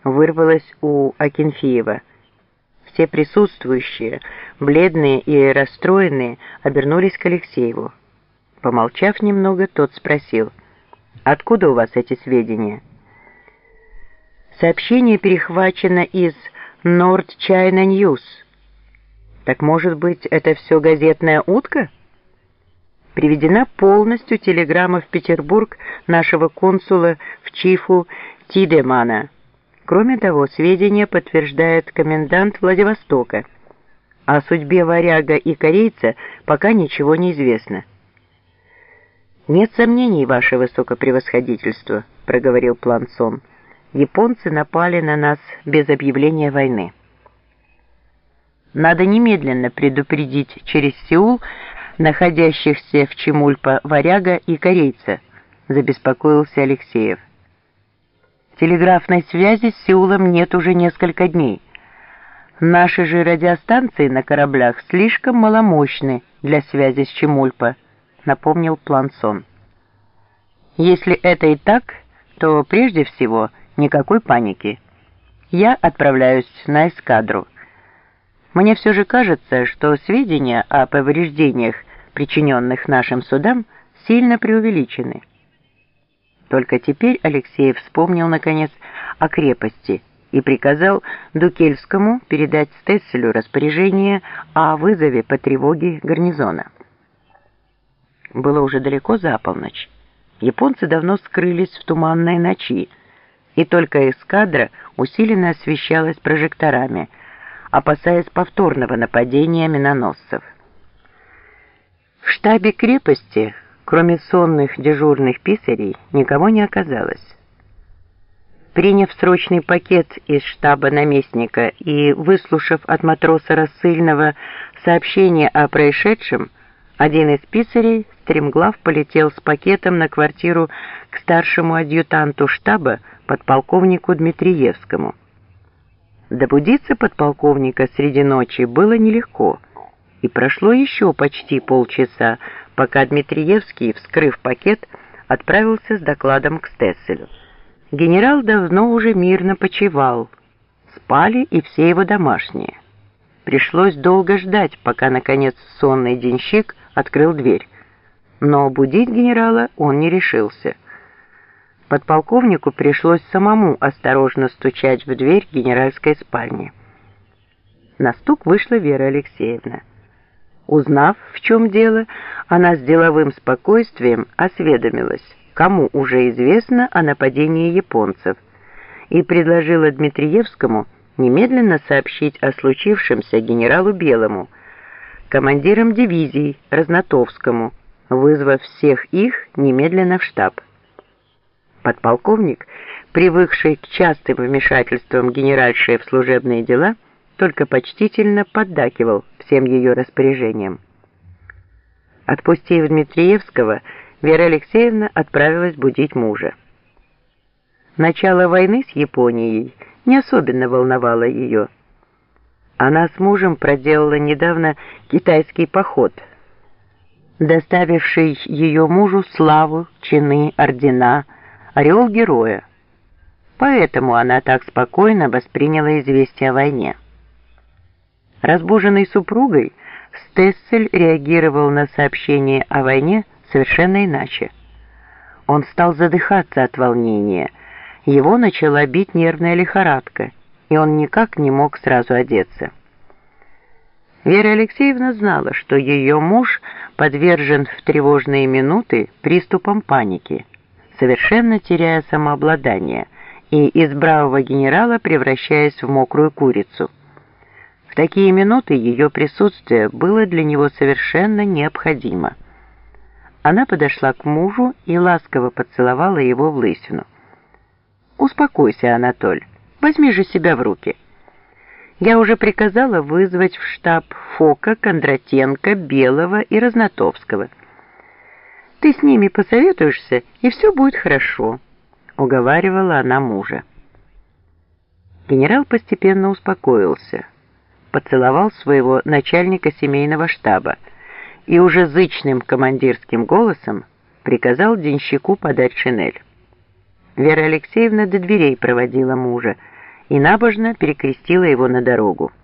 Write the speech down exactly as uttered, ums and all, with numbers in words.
вырвалось у Акинфеева. Все присутствующие, бледные и расстроенные, обернулись к Алексееву. Помолчав немного, тот спросил: «Откуда у вас эти сведения?» «Сообщение перехвачено из North China News». «Так, может быть, это все газетная утка?» Приведена полностью телеграмма в Петербург нашего консула в Чифу Тидемана. Кроме того, сведения подтверждает комендант Владивостока. О судьбе варяга и корейца пока ничего не известно. «Нет сомнений, ваше высокопревосходительство», — проговорил Плансон. «Японцы напали на нас без объявления войны. Надо немедленно предупредить через Сеул находящихся в Чемульпа варяга и корейца», — забеспокоился Алексеев. «Телеграфной связи с Сеулом нет уже несколько дней. Наши же радиостанции на кораблях слишком маломощны для связи с Чемульпа», — напомнил Плансон. «Если это и так, то прежде всего никакой паники. Я отправляюсь на эскадру. Мне все же кажется, что сведения о повреждениях, причиненных нашим судам, сильно преувеличены». Только теперь Алексеев вспомнил, наконец, о крепости и приказал Дукельскому передать Стесселю распоряжение о вызове по тревоге гарнизона. Было уже далеко за полночь. Японцы давно скрылись в туманной ночи, и только эскадра усиленно освещалась прожекторами, опасаясь повторного нападения миноносцев. В штабе крепости, кроме сонных дежурных писарей, никого не оказалось. Приняв срочный пакет из штаба наместника и выслушав от матроса рассыльного сообщение о происшедшем, один из писарей стремглав полетел с пакетом на квартиру к старшему адъютанту штаба, подполковнику Дмитриевскому. Добудиться подполковника среди ночи было нелегко, и прошло еще почти полчаса, пока Дмитриевский, вскрыв пакет, отправился с докладом к Стесселю. Генерал давно уже мирно почивал, спали и все его домашние. Пришлось долго ждать, пока, наконец, сонный денщик открыл дверь, но будить генерала он не решился. Подполковнику пришлось самому осторожно стучать в дверь генеральской спальни. На стук вышла Вера Алексеевна. Узнав, в чем дело, она с деловым спокойствием осведомилась, кому уже известно о нападении японцев, и предложила Дмитриевскому немедленно сообщить о случившемся генералу Белому, командирам дивизий Разнотовскому, вызвав всех их немедленно в штаб. Подполковник, привыкший к частым вмешательствам генеральши в служебные дела, только почтительно поддакивал всем ее распоряжениям. Отпустив Дмитриевского, Вера Алексеевна отправилась будить мужа. Начало войны с Японией не особенно волновало ее. Она с мужем проделала недавно китайский поход, доставивший ее мужу славу, чины, ордена, ореол героя. Поэтому она так спокойно восприняла известие о войне. Разбуженный супругой, Стессель реагировал на сообщение о войне совершенно иначе. Он стал задыхаться от волнения, его начала бить нервная лихорадка, и он никак не мог сразу одеться. Вера Алексеевна знала, что ее муж подвержен в тревожные минуты приступам паники, совершенно теряя самообладание и из бравого генерала превращаясь в мокрую курицу. В такие минуты ее присутствие было для него совершенно необходимо. Она подошла к мужу и ласково поцеловала его в лысину. «Успокойся, Анатоль, возьми же себя в руки. Я уже приказала вызвать в штаб Фока, Кондратенко, Белого и Разнотовского. Ты с ними посоветуешься, и все будет хорошо», — уговаривала она мужа. Генерал постепенно успокоился, поцеловал своего начальника семейного штаба и уже зычным командирским голосом приказал денщику подать шинель. Вера Алексеевна до дверей проводила мужа и набожно перекрестила его на дорогу.